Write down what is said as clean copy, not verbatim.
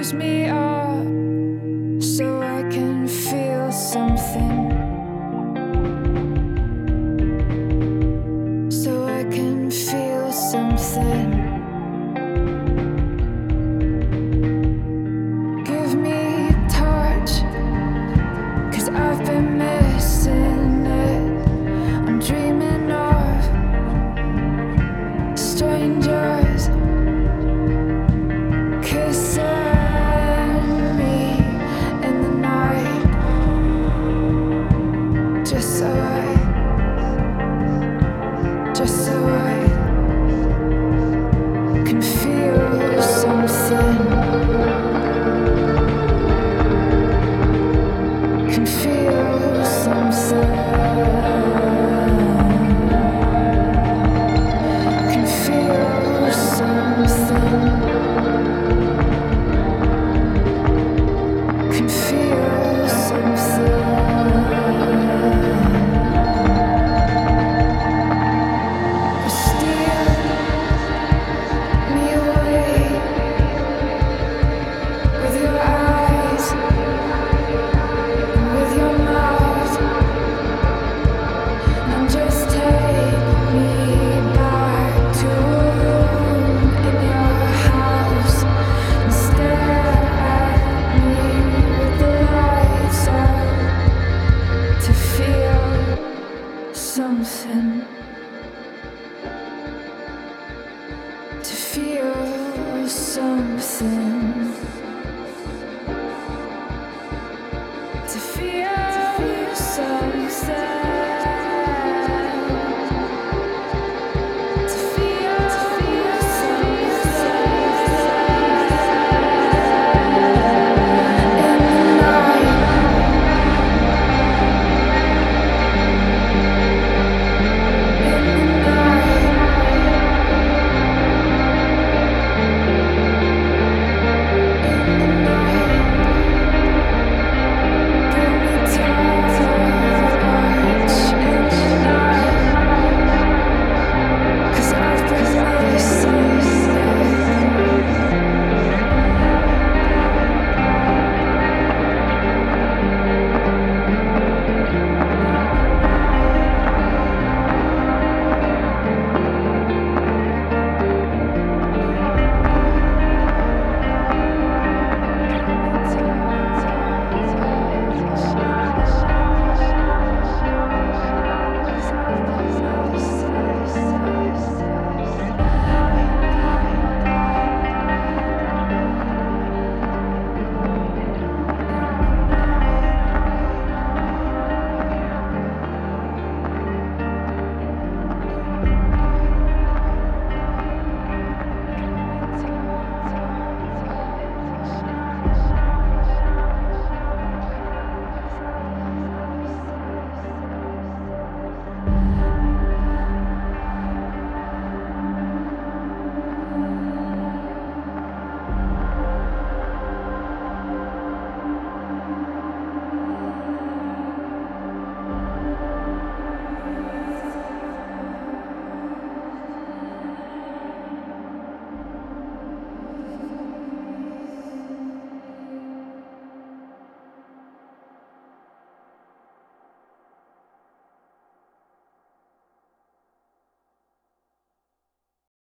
fills me up so I can feel something. So I can feel something. Give me a touch, 'cause I've been missing it. I'm dreaming of strangers kissing me in the night, just so I can feel something. Can feel something. Can feel something. Can feel something. Steal me away with your eyes and with your mouth, and just take me back to a room in your house and stare at me with the lights out to feel something. To feel something.